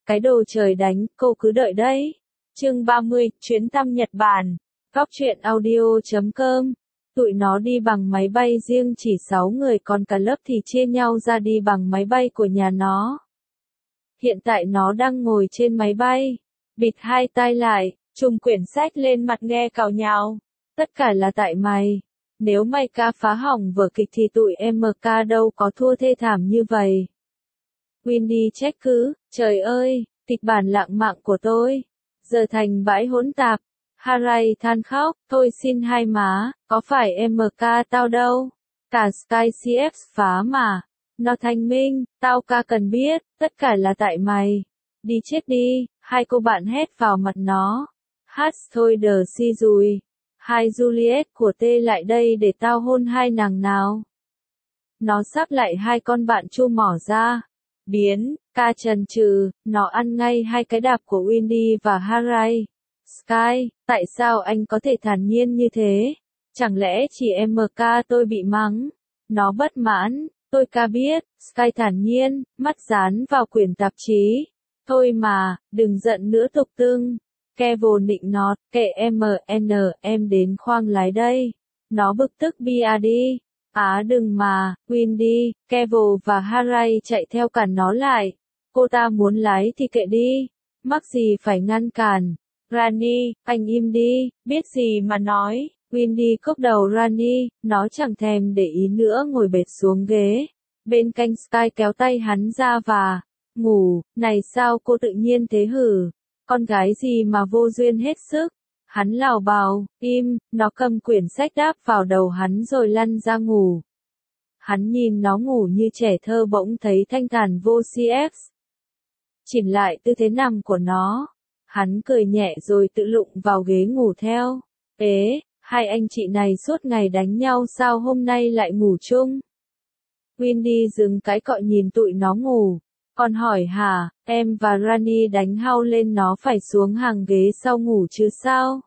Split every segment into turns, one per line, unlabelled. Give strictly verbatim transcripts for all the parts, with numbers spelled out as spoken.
Cái đồ trời đánh, cô cứ đợi đấy. Chương ba mươi, chuyến thăm Nhật Bản. Góc truyện audio chấm com. Tụi nó đi bằng máy bay riêng chỉ sáu người, còn cả lớp thì chia nhau ra đi bằng máy bay của nhà nó. Hiện tại nó đang ngồi trên máy bay, bịt hai tai lại, trùm quyển sách lên mặt nghe càu nhàu. Tất cả là tại mày. Nếu mày ca phá hỏng vở kịch thì tụi em ca đâu có thua thê thảm như vậy. Windy trách cứ, trời ơi, kịch bản lạng mạn của tôi giờ thành bãi hỗn tạp. Harai than khóc, thôi xin hai má, có phải em ca tao đâu. Cả Sky xê ép phá mà. Nó thanh minh, tao ca cần biết, tất cả là tại mày. Đi chết đi, hai cô bạn hét vào mặt nó. Hát thôi đờ si rùi. Hai Juliet của tê lại đây để tao hôn hai nàng nào. Nó sắp lại hai con bạn chu mỏ ra. Biến, ca trần trừ, nó ăn ngay hai cái đạp của Windy và Harai. Sky, tại sao anh có thể thản nhiên như thế? Chẳng lẽ chỉ em ca tôi bị mắng? Nó bất mãn, tôi ca biết, Sky thản nhiên, mắt dán vào quyển tạp chí. Thôi mà, đừng giận nữa tục tưng. Kevo nịnh nọt, kệ em en, em đến khoang lái đây. Nó bực tức bia đi. Á đừng mà, Windy, Kevo và Harai chạy theo cản nó lại. Cô ta muốn lái thì kệ đi. Mắc gì phải ngăn cản. Rani, anh im đi, biết gì mà nói. Windy cốc đầu Rani, nó chẳng thèm để ý nữa ngồi bệt xuống ghế. Bên cạnh Sky kéo tay hắn ra và ngủ, này sao cô tự nhiên thế hử? Con gái gì mà vô duyên hết sức. Hắn lào bào, im, nó cầm quyển sách đáp vào đầu hắn rồi lăn ra ngủ. Hắn nhìn nó ngủ như trẻ thơ bỗng thấy thanh thản vô xê ép. Chỉnh lại tư thế nằm của nó. Hắn cười nhẹ rồi tự lụng vào ghế ngủ theo. Ế, hai anh chị này suốt ngày đánh nhau sao hôm nay lại ngủ chung? Windy dừng cái cọ nhìn tụi nó ngủ. Còn hỏi hả, em và Rani đánh hao lên nó phải xuống hàng ghế sau ngủ chứ sao?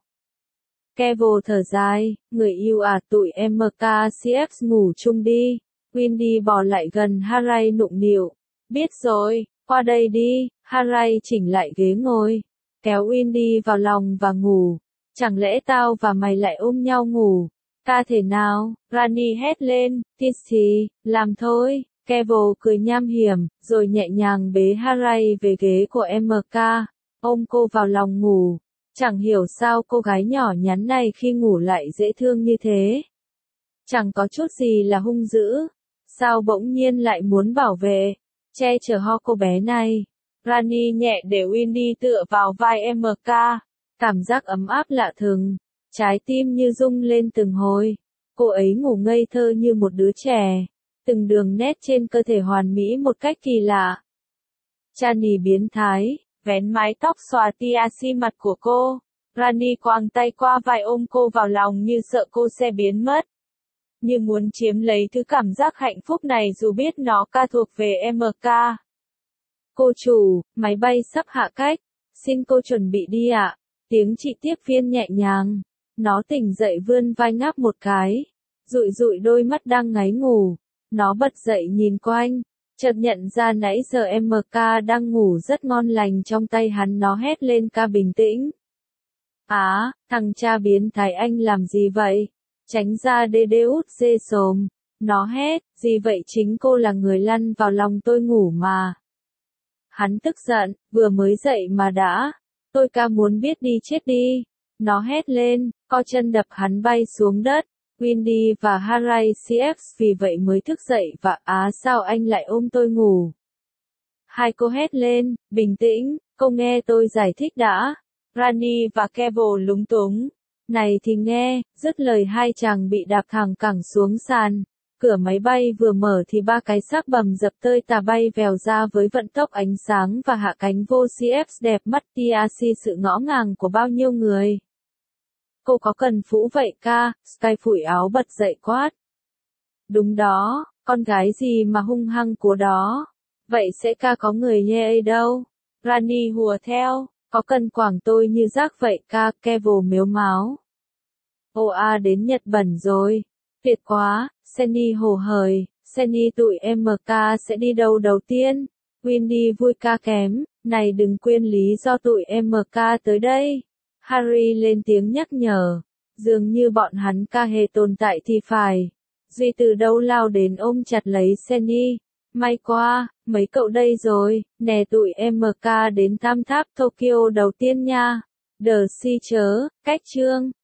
Kevo thở dài, người yêu à tụi em ca xê ép ngủ chung đi. Windy bò lại gần Harai nụng nịu. Biết rồi, qua đây đi. Harai chỉnh lại ghế ngồi. Kéo Windy vào lòng và ngủ. Chẳng lẽ tao và mày lại ôm nhau ngủ? Ca thể nào? Rani hét lên, Tissy, làm thôi. Kevo cười nham hiểm, rồi nhẹ nhàng bế Harai về ghế của em ca, ôm cô vào lòng ngủ. Chẳng hiểu sao cô gái nhỏ nhắn này khi ngủ lại dễ thương như thế. Chẳng có chút gì là hung dữ. Sao bỗng nhiên lại muốn bảo vệ, che chở ho cô bé này. Rani nhẹ để Windy tựa vào vai em ca. Cảm giác ấm áp lạ thường. Trái tim như rung lên từng hồi. Cô ấy ngủ ngây thơ như một đứa trẻ. Từng đường nét trên cơ thể hoàn mỹ một cách kỳ lạ. Chani biến thái, vén mái tóc xòa tia si mặt của cô. Rani quàng tay qua vai ôm cô vào lòng như sợ cô sẽ biến mất. Như muốn chiếm lấy thứ cảm giác hạnh phúc này dù biết nó ca thuộc về em ca. Cô chủ, máy bay sắp hạ cách. Xin cô chuẩn bị đi ạ. Tiếng chị tiếp viên nhẹ nhàng. Nó tỉnh dậy vươn vai ngáp một cái. Dụi dụi đôi mắt đang ngáy ngủ. Nó bật dậy nhìn quanh, chợt nhận ra nãy giờ em ca đang ngủ rất ngon lành trong tay hắn. Nó hét lên ca bình tĩnh. Á, thằng cha biến thái anh làm gì vậy? Tránh ra đê đê út dê xồm. Nó hét, gì vậy chính cô là người lăn vào lòng tôi ngủ mà. Hắn tức giận, vừa mới dậy mà đã. Tôi ca muốn biết đi chết đi. Nó hét lên, co chân đập hắn bay xuống đất. Windy và Harai xê ép vì vậy mới thức dậy và á sao anh lại ôm tôi ngủ. Hai cô hét lên, bình tĩnh, cô nghe tôi giải thích đã. Rani và Kevo lúng túng. Này thì nghe, dứt lời hai chàng bị đạp thẳng cẳng xuống sàn. Cửa máy bay vừa mở thì ba cái xác bầm dập tơi tà bay vèo ra với vận tốc ánh sáng và hạ cánh vô xê ép đẹp mắt tia si sự ngõ ngàng của bao nhiêu người. Cô có cần phũ vậy ca? Sky phủi áo bật dậy quát. Đúng đó, con gái gì mà hung hăng của đó. Vậy sẽ ca có người nghe ấy đâu. Rani hùa theo, có cần quảng tôi như rác vậy ca? Kevo mếu máo. Ô a đến Nhật Bản rồi. Tuyệt quá, Senny hồ hởi. Senny tụi em ca sẽ đi đâu đầu tiên? Windy vui ca kém, Này đừng quên lý do tụi em ca tới đây. Harry lên tiếng nhắc nhở. Dường như bọn hắn ca hề tồn tại thì phải. Duy từ đâu lao đến ôm chặt lấy Senny. May quá, mấy cậu đây rồi, nè tụi em ca đến tam tháp Tokyo đầu tiên nha. The Sea chớ, cách chương.